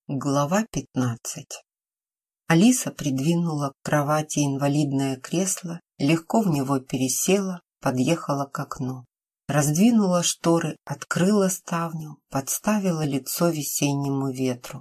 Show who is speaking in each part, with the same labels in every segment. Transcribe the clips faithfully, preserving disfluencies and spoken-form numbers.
Speaker 1: Глава пятнадцать. Алиса придвинула к кровати инвалидное кресло, легко в него пересела, подъехала к окну. Раздвинула шторы, открыла ставню, подставила лицо весеннему ветру.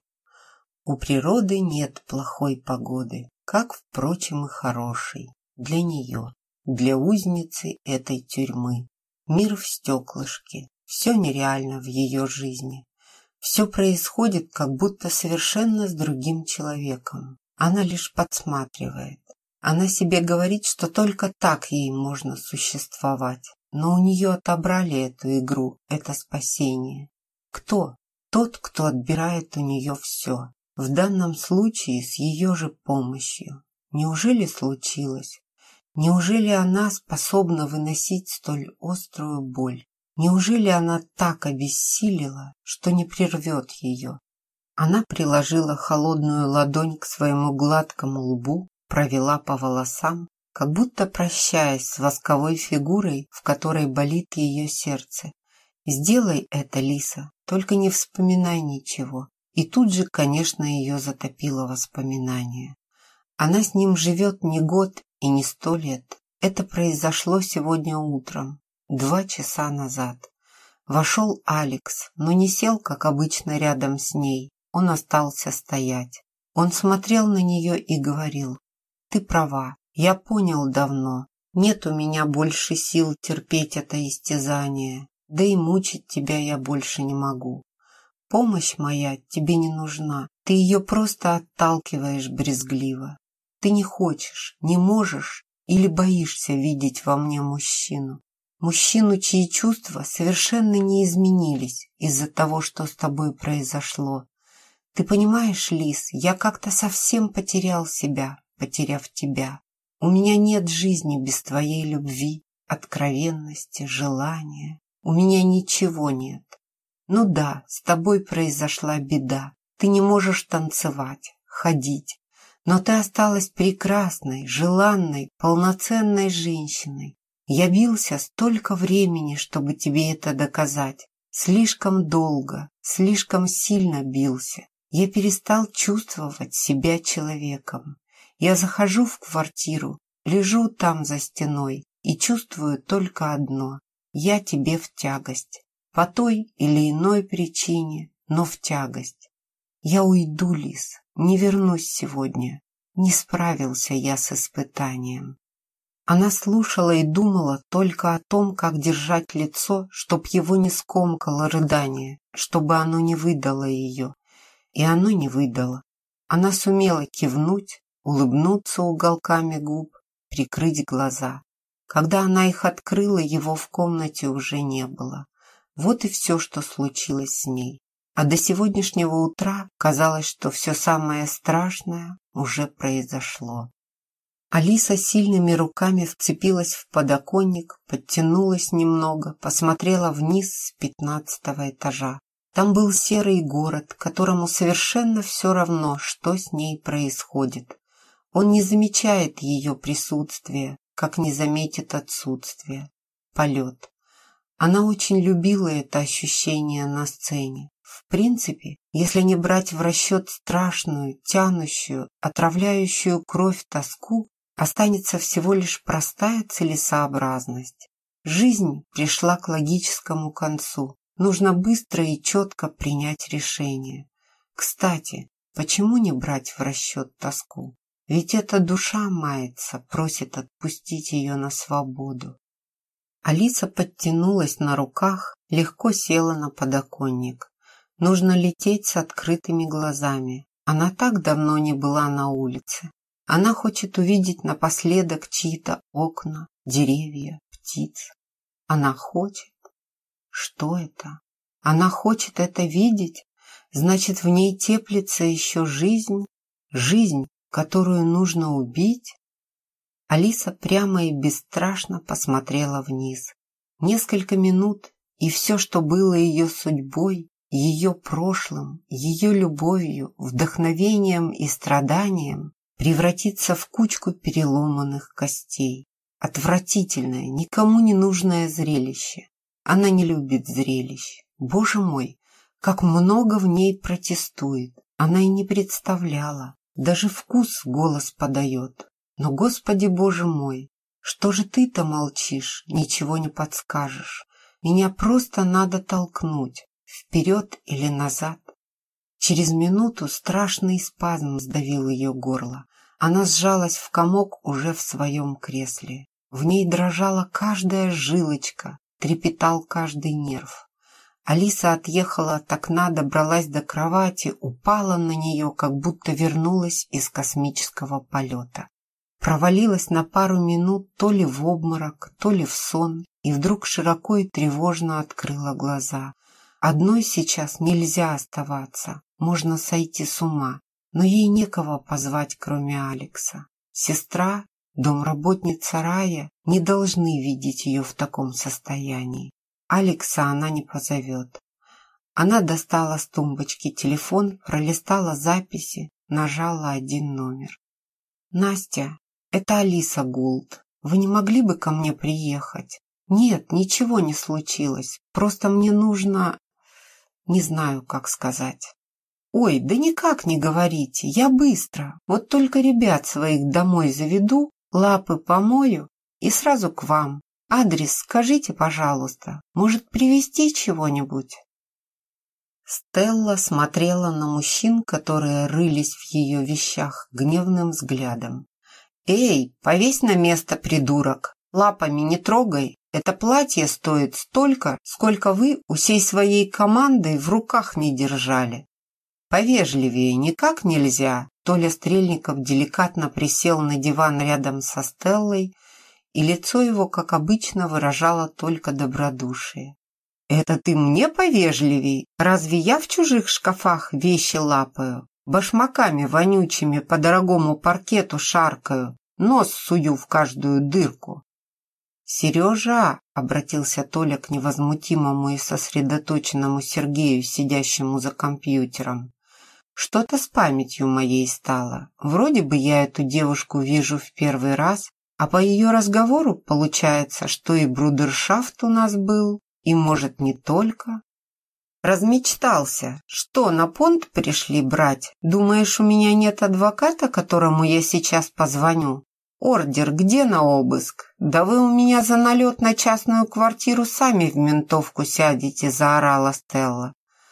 Speaker 1: У природы нет плохой погоды, как, впрочем, и хорошей. Для нее, для узницы этой тюрьмы. Мир в стеклышке, все нереально в ее жизни. Все происходит как будто совершенно с другим человеком. Она лишь подсматривает. Она себе говорит, что только так ей можно существовать. Но у нее отобрали эту игру, это спасение. Кто? Тот, кто отбирает у нее все. В данном случае с ее же помощью. Неужели случилось? Неужели она способна выносить столь острую боль? Неужели она так обессилила, что не прервет ее? Она приложила холодную ладонь к своему гладкому лбу, провела по волосам, как будто прощаясь с восковой фигурой, в которой болит ее сердце. «Сделай это, Лиса, только не вспоминай ничего». И тут же, конечно, ее затопило воспоминание. Она с ним живет не год и не сто лет. Это произошло сегодня утром. Два часа назад. Вошел Алекс, но не сел, как обычно, рядом с ней. Он остался стоять. Он смотрел на нее и говорил: «Ты права, я понял давно. Нет у меня больше сил терпеть это истязание, да и мучить тебя я больше не могу. Помощь моя тебе не нужна, ты ее просто отталкиваешь брезгливо. Ты не хочешь, не можешь или боишься видеть во мне мужчину. Мужчину, чьи чувства совершенно не изменились из-за того, что с тобой произошло. Ты понимаешь, Лис, я как-то совсем потерял себя, потеряв тебя. У меня нет жизни без твоей любви, откровенности, желания. У меня ничего нет. Ну да, с тобой произошла беда. Ты не можешь танцевать, ходить. Но ты осталась прекрасной, желанной, полноценной женщиной. Я бился столько времени, чтобы тебе это доказать. Слишком долго, слишком сильно бился. Я перестал чувствовать себя человеком. Я захожу в квартиру, лежу там за стеной и чувствую только одно. Я тебе в тягость. По той или иной причине, но в тягость. Я уйду, Лис, не вернусь сегодня. Не справился я с испытанием. Она слушала и думала только о том, как держать лицо, чтоб его не скомкало рыдание, чтобы оно не выдало ее. И оно не выдало. Она сумела кивнуть, улыбнуться уголками губ, прикрыть глаза. Когда она их открыла, его в комнате уже не было. Вот и все, что случилось с ней. А до сегодняшнего утра казалось, что все самое страшное уже произошло. Алиса сильными руками вцепилась в подоконник, подтянулась немного, посмотрела вниз с пятнадцатого этажа. Там был серый город, которому совершенно все равно, что с ней происходит. Он не замечает ее присутствия, как не заметит отсутствие. Полет. Она очень любила это ощущение на сцене. В принципе, если не брать в расчет страшную, тянущую, отравляющую кровь тоску, останется всего лишь простая целесообразность. Жизнь пришла к логическому концу. Нужно быстро и четко принять решение. Кстати, почему не брать в расчет тоску? Ведь эта душа мается, просит отпустить ее на свободу. Алиса подтянулась на руках, легко села на подоконник. Нужно лететь с открытыми глазами. Она так давно не была на улице. Она хочет увидеть напоследок чьи-то окна, деревья, птиц. Она хочет. Что это? Она хочет это видеть? Значит, в ней теплится еще жизнь? Жизнь, которую нужно убить? Алиса прямо и бесстрашно посмотрела вниз. Несколько минут, и все, что было ее судьбой, ее прошлым, ее любовью, вдохновением и страданием, превратится в кучку переломанных костей. Отвратительное, никому не нужное зрелище. Она не любит зрелищ. Боже мой, как много в ней протестует. Она и не представляла, даже вкус голос подает. Но, Господи Боже мой, что же ты-то молчишь, ничего не подскажешь? Меня просто надо толкнуть, вперед или назад. Через минуту страшный спазм сдавил ее горло. Она сжалась в комок уже в своем кресле. В ней дрожала каждая жилочка, трепетал каждый нерв. Алиса отъехала от окна, добралась до кровати, упала на нее, как будто вернулась из космического полета. Провалилась на пару минут то ли в обморок, то ли в сон, и вдруг широко и тревожно открыла глаза. Одной сейчас нельзя оставаться, можно сойти с ума, но ей некого позвать, кроме Алекса. Сестра, домработница Рая не должны видеть ее в таком состоянии. Алекса она не позовет. Она достала с тумбочки телефон, пролистала записи, нажала один номер. «Настя, это Алиса Гулд. Вы не могли бы ко мне приехать?» «Нет, ничего не случилось. Просто мне нужно... Не знаю, как сказать». «Ой, да никак не говорите. Я быстро. Вот только ребят своих домой заведу, лапы помою и сразу к вам. Адрес скажите, пожалуйста. Может, привезти чего-нибудь?» Стелла смотрела на мужчин, которые рылись в ее вещах, гневным взглядом. «Эй, повесь на место, придурок! Лапами не трогай! Это платье стоит столько, сколько вы у всей своей командой в руках не держали!» «Повежливее никак нельзя!» Толя Стрельников деликатно присел на диван рядом со Стеллой, и лицо его, как обычно, выражало только добродушие. «Это ты мне повежливей? Разве я в чужих шкафах вещи лапаю? Башмаками вонючими по дорогому паркету шаркаю, нос сую в каждую дырку?» «Сережа!» — обратился Толя к невозмутимому и сосредоточенному Сергею, сидящему за компьютером. «Что-то с памятью моей стало. Вроде бы я эту девушку вижу в первый раз, а по ее разговору получается, что и брудершафт у нас был, и, может, не только. Размечтался. Что, на понт пришли брать? Думаешь, у меня нет адвоката, которому я сейчас позвоню? Ордер где на обыск? Да вы у меня за налет на частную квартиру сами в ментовку сядете», — заорала Стелла.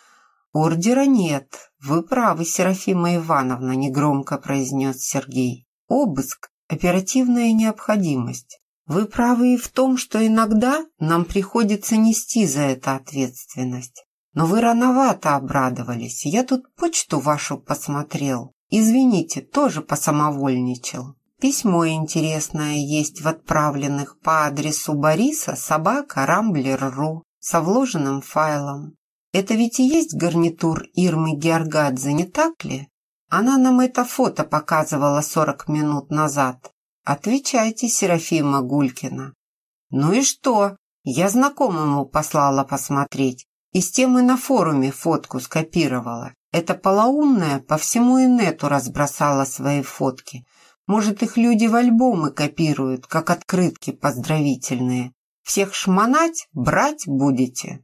Speaker 1: «Ордера нет. Вы правы, Серафима Ивановна», — негромко произнес Сергей. «Обыск — оперативная необходимость. Вы правы и в том, что иногда нам приходится нести за это ответственность. Но вы рановато обрадовались. Я тут почту вашу посмотрел. Извините, тоже посамовольничал. Письмо интересное есть в отправленных по адресу Бориса собака рамблер точка ру со вложенным файлом. Это ведь и есть гарнитур Ирмы Георгадзе, не так ли? Она нам это фото показывала сорок минут назад. Отвечайте, Серафима Гулькина». «Ну и что? Я знакомому послала посмотреть. И с тем и на форуме фотку скопировала. Эта полоумная по всему инету разбросала свои фотки. Может, их люди в альбомы копируют, как открытки поздравительные. Всех шмонать, брать будете?»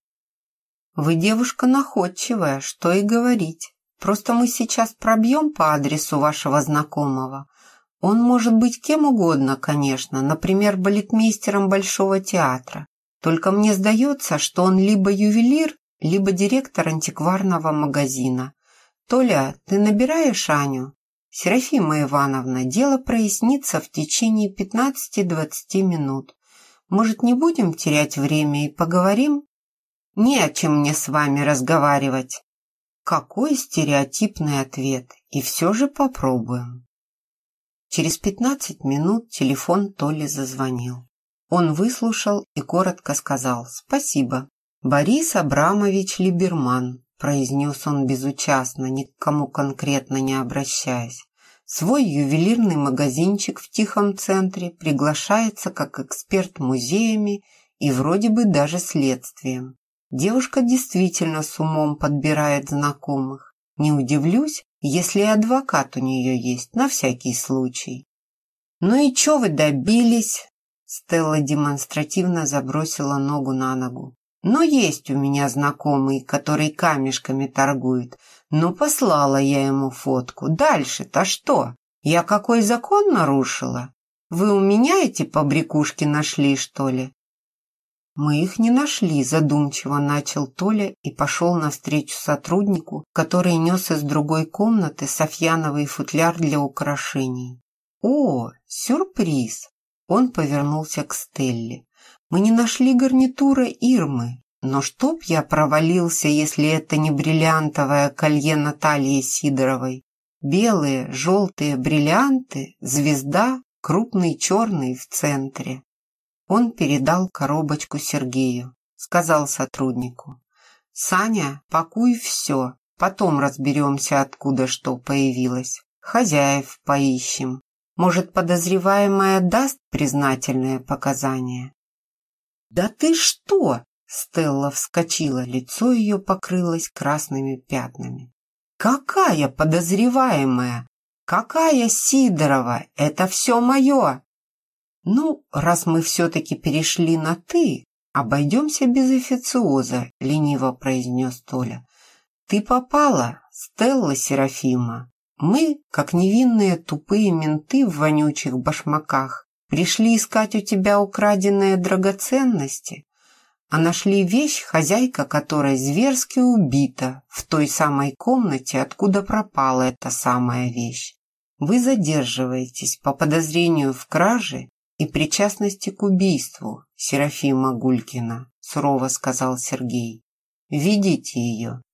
Speaker 1: «Вы девушка находчивая, что и говорить. Просто мы сейчас пробьем по адресу вашего знакомого. Он может быть кем угодно, конечно, например, балетмейстером Большого театра. Только мне сдается, что он либо ювелир, либо директор антикварного магазина. Толя, ты набираешь Аню? Серафима Ивановна, дело прояснится в течение пятнадцати-двадцати минут. Может, не будем терять время и поговорим? Не о чем мне с вами разговаривать». Какой стереотипный ответ, и все же попробуем. Через пятнадцать минут телефон Толи зазвонил. Он выслушал и коротко сказал «Спасибо». «Борис Абрамович Либерман», – произнес он безучастно, ни к кому конкретно не обращаясь. «Свой ювелирный магазинчик в Тихом центре приглашается как эксперт музеями и вроде бы даже следствием. Девушка действительно с умом подбирает знакомых. Не удивлюсь, если и адвокат у нее есть, на всякий случай». «Ну и чё вы добились?» Стелла демонстративно забросила ногу на ногу. Но есть у меня знакомый, который камешками торгует. Ну, послала я ему фотку. Дальше-то что? Я какой закон нарушила? Вы у меня эти побрякушки нашли, что ли?» «Мы их не нашли», – задумчиво начал Толя и пошел навстречу сотруднику, который нес из другой комнаты софьяновый футляр для украшений. «О, сюрприз!» – он повернулся к Стелле. «Мы не нашли гарнитура Ирмы, но чтоб я провалился, если это не бриллиантовое колье Натальи Сидоровой. Белые, желтые бриллианты, звезда, крупный черный в центре». Он передал коробочку Сергею, сказал сотруднику: «Саня, пакуй все, потом разберемся, откуда что появилось. Хозяев поищем. Может, подозреваемая даст признательное показание?» «Да ты что?» – Стелла вскочила, лицо ее покрылось красными пятнами. «Какая подозреваемая? Какая Сидорова? Это все мое!» «Ну, раз мы все-таки перешли на «ты», обойдемся без официоза», — лениво произнес Толя. «Ты попала, Стелла Серафима. Мы, как невинные тупые менты в вонючих башмаках, пришли искать у тебя украденные драгоценности, а нашли вещь, хозяйка которой зверски убита в той самой комнате, откуда пропала эта самая вещь. Вы задерживаетесь по подозрению в краже и причастности к убийству, Серафима Гулькина», — сурово сказал Сергей. «Ведите ее».